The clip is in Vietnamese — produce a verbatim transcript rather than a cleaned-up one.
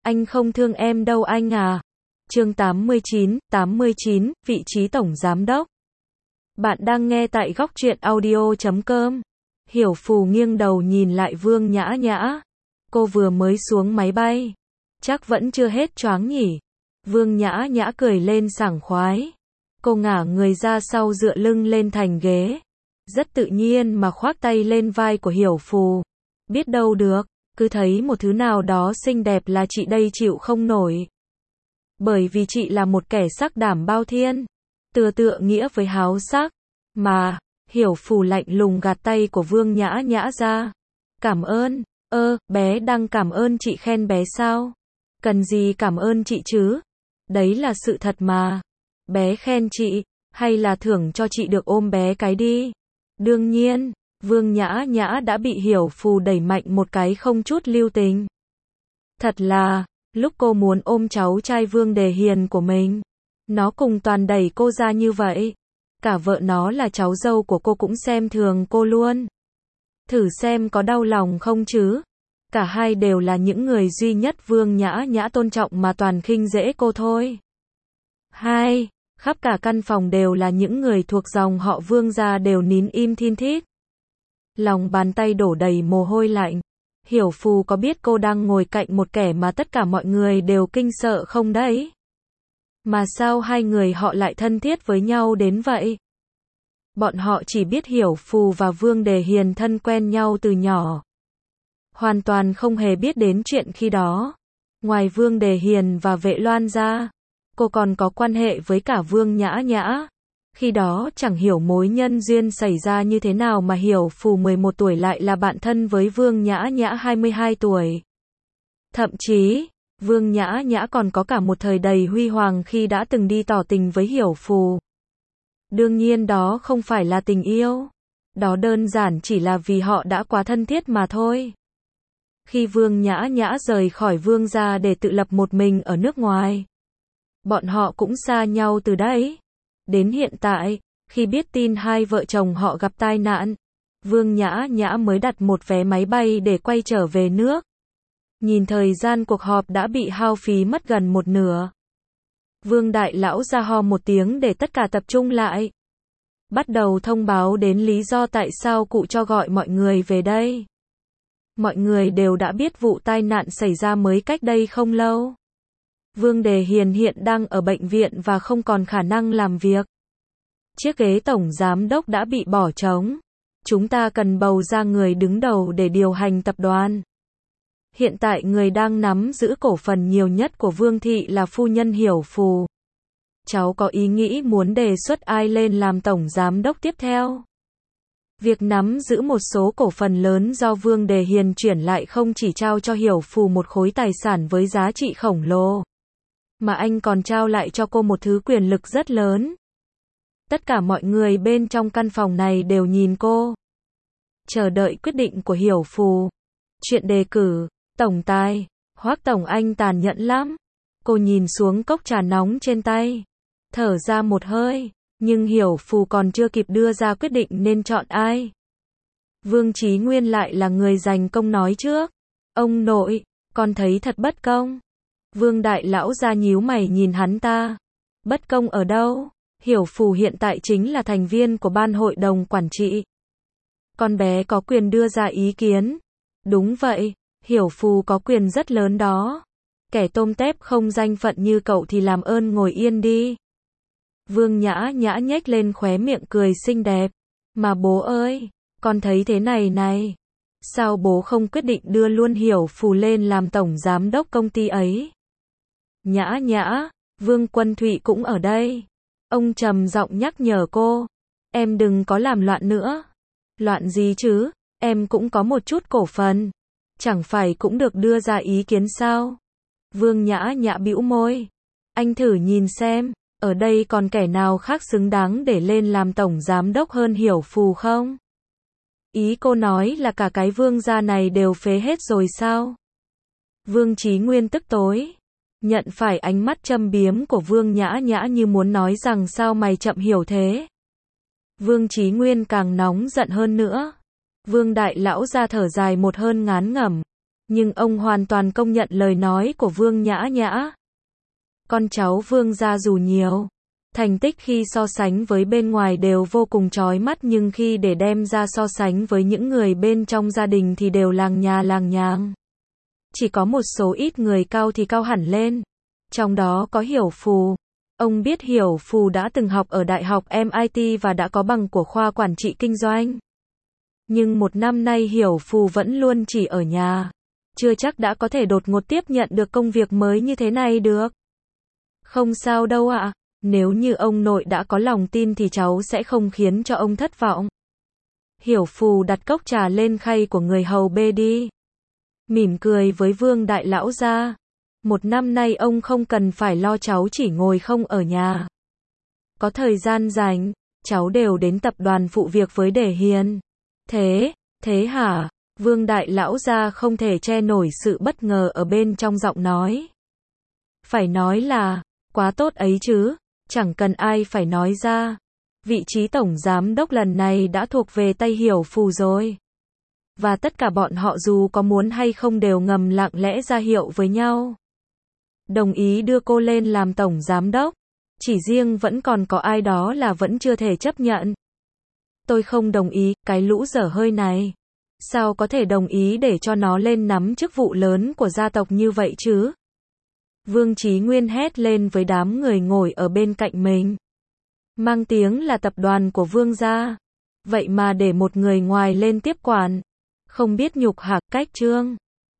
Anh không thương em đâu anh à. Chương tám mươi chín, tám mươi chín, vị trí tổng giám đốc. Bạn đang nghe tại góc truyện audio chấm com. Hiểu Phù nghiêng đầu nhìn lại Vương Nhã Nhã. Cô vừa mới xuống máy bay. Chắc vẫn chưa hết choáng nhỉ. Vương Nhã Nhã cười lên sảng khoái. Cô ngả người ra sau dựa lưng lên thành ghế. Rất tự nhiên mà khoác tay lên vai của Hiểu Phù. Biết đâu được, cứ thấy một thứ nào đó xinh đẹp là chị đây chịu không nổi. Bởi vì chị là một kẻ sắc đảm bao thiên. Tựa tựa nghĩa với háo sắc. Mà, Hiểu Phù lạnh lùng gạt tay của Vương Nhã Nhã ra. Cảm ơn, ơ, bé đang cảm ơn chị khen bé sao? Cần gì cảm ơn chị chứ? Đấy là sự thật mà. Bé khen chị, hay là thưởng cho chị được ôm bé cái đi? Đương nhiên, Vương Nhã Nhã đã bị Hiểu Phù đẩy mạnh một cái không chút lưu tình. Thật là, lúc cô muốn ôm cháu trai Vương Đề Hiền của mình, nó cùng toàn đẩy cô ra như vậy. Cả vợ nó là cháu dâu của cô cũng xem thường cô luôn. Thử xem có đau lòng không chứ? Cả hai đều là những người duy nhất Vương Nhã Nhã tôn trọng mà toàn khinh dễ cô thôi. Hai, khắp cả căn phòng đều là những người thuộc dòng họ Vương gia đều nín im thin thít. Lòng bàn tay đổ đầy mồ hôi lạnh. Hiểu Phù có biết cô đang ngồi cạnh một kẻ mà tất cả mọi người đều kinh sợ không đấy? Mà sao hai người họ lại thân thiết với nhau đến vậy? Bọn họ chỉ biết Hiểu Phù và Vương Đề Hiền thân quen nhau từ nhỏ. Hoàn toàn không hề biết đến chuyện khi đó. Ngoài Vương Đề Hiền và Vệ Loan ra, cô còn có quan hệ với cả Vương Nhã Nhã. Khi đó chẳng hiểu mối nhân duyên xảy ra như thế nào mà Hiểu Phù mười một tuổi lại là bạn thân với Vương Nhã Nhã hai mươi hai tuổi. Thậm chí, Vương Nhã Nhã còn có cả một thời đầy huy hoàng khi đã từng đi tỏ tình với Hiểu Phù. Đương nhiên đó không phải là tình yêu. Đó đơn giản chỉ là vì họ đã quá thân thiết mà thôi. Khi Vương Nhã Nhã rời khỏi Vương gia để tự lập một mình ở nước ngoài, bọn họ cũng xa nhau từ đấy. Đến hiện tại, khi biết tin hai vợ chồng họ gặp tai nạn, Vương Nhã Nhã mới đặt một vé máy bay để quay trở về nước. Nhìn thời gian cuộc họp đã bị hao phí mất gần một nửa. Vương Đại Lão ra ho một tiếng để tất cả tập trung lại. Bắt đầu thông báo đến lý do tại sao cụ cho gọi mọi người về đây. Mọi người đều đã biết vụ tai nạn xảy ra mới cách đây không lâu. Vương Đề Hiền hiện đang ở bệnh viện và không còn khả năng làm việc. Chiếc ghế tổng giám đốc đã bị bỏ trống. Chúng ta cần bầu ra người đứng đầu để điều hành tập đoàn. Hiện tại người đang nắm giữ cổ phần nhiều nhất của Vương thị là phu nhân Hiểu Phù. Cháu có ý nghĩ muốn đề xuất ai lên làm tổng giám đốc tiếp theo? Việc nắm giữ một số cổ phần lớn do Vương Đề Hiền chuyển lại không chỉ trao cho Hiểu Phù một khối tài sản với giá trị khổng lồ, mà anh còn trao lại cho cô một thứ quyền lực rất lớn. Tất cả mọi người bên trong căn phòng này đều nhìn cô, chờ đợi quyết định của Hiểu Phù. Chuyện đề cử, tổng tài, Hoắc tổng anh tàn nhẫn lắm. Cô nhìn xuống cốc trà nóng trên tay, thở ra một hơi, nhưng Hiểu Phù còn chưa kịp đưa ra quyết định nên chọn ai. Vương Chí Nguyên lại là người giành công nói trước. Ông nội, con thấy thật bất công. Vương Đại Lão ra nhíu mày nhìn hắn ta. Bất công ở đâu? Hiểu Phù hiện tại chính là thành viên của ban hội đồng quản trị. Con bé có quyền đưa ra ý kiến. Đúng vậy, Hiểu Phù có quyền rất lớn đó. Kẻ tôm tép không danh phận như cậu thì làm ơn ngồi yên đi. Vương Nhã Nhã nhếch lên khóe miệng cười xinh đẹp. Mà bố ơi, con thấy thế này này. Sao bố không quyết định đưa luôn Hiểu Phù lên làm tổng giám đốc công ty ấy? Nhã Nhã, Vương Quân Thụy cũng ở đây. Ông trầm giọng nhắc nhở cô. Em đừng có làm loạn nữa. Loạn gì chứ, em cũng có một chút cổ phần. Chẳng phải cũng được đưa ra ý kiến sao? Vương Nhã Nhã bĩu môi. Anh thử nhìn xem, ở đây còn kẻ nào khác xứng đáng để lên làm tổng giám đốc hơn Hiểu Phù không? Ý cô nói là cả cái Vương gia này đều phế hết rồi sao? Vương Chí Nguyên tức tối, nhận phải ánh mắt châm biếm của Vương Nhã Nhã như muốn nói rằng sao mày chậm hiểu thế. Vương Chí Nguyên càng nóng giận hơn nữa. Vương Đại Lão ra thở dài một hơi ngán ngẩm. Nhưng ông hoàn toàn công nhận lời nói của Vương Nhã Nhã. Con cháu Vương gia dù nhiều thành tích khi so sánh với bên ngoài đều vô cùng chói mắt, nhưng khi để đem ra so sánh với những người bên trong gia đình thì đều làng nhà làng nhàng. Chỉ có một số ít người cao thì cao hẳn lên. Trong đó có Hiểu Phù. Ông biết Hiểu Phù đã từng học ở Đại học em i tê và đã có bằng của khoa quản trị kinh doanh. Nhưng một năm nay Hiểu Phù vẫn luôn chỉ ở nhà. Chưa chắc đã có thể đột ngột tiếp nhận được công việc mới như thế này được. Không sao đâu ạ. Nếu như ông nội đã có lòng tin thì cháu sẽ không khiến cho ông thất vọng. Hiểu Phù đặt cốc trà lên khay của người hầu bê đi. Mỉm cười với Vương đại lão gia. Một năm nay ông không cần phải lo cháu chỉ ngồi không ở nhà. Có thời gian rảnh, cháu đều đến tập đoàn phụ việc với Để Hiền. Thế, thế hả? Vương đại lão gia không thể che nổi sự bất ngờ ở bên trong giọng nói. Phải nói là, quá tốt ấy chứ, chẳng cần ai phải nói ra. Vị trí tổng giám đốc lần này đã thuộc về tay Hiểu Phù rồi. Và tất cả bọn họ dù có muốn hay không đều ngầm lặng lẽ ra hiệu với nhau. Đồng ý đưa cô lên làm tổng giám đốc. Chỉ riêng vẫn còn có ai đó là vẫn chưa thể chấp nhận. Tôi không đồng ý, cái lũ dở hơi này. Sao có thể đồng ý để cho nó lên nắm chức vụ lớn của gia tộc như vậy chứ? Vương Chí Nguyên hét lên với đám người ngồi ở bên cạnh mình. Mang tiếng là tập đoàn của Vương gia. Vậy mà để một người ngoài lên tiếp quản. Không biết nhục hạc cách trương.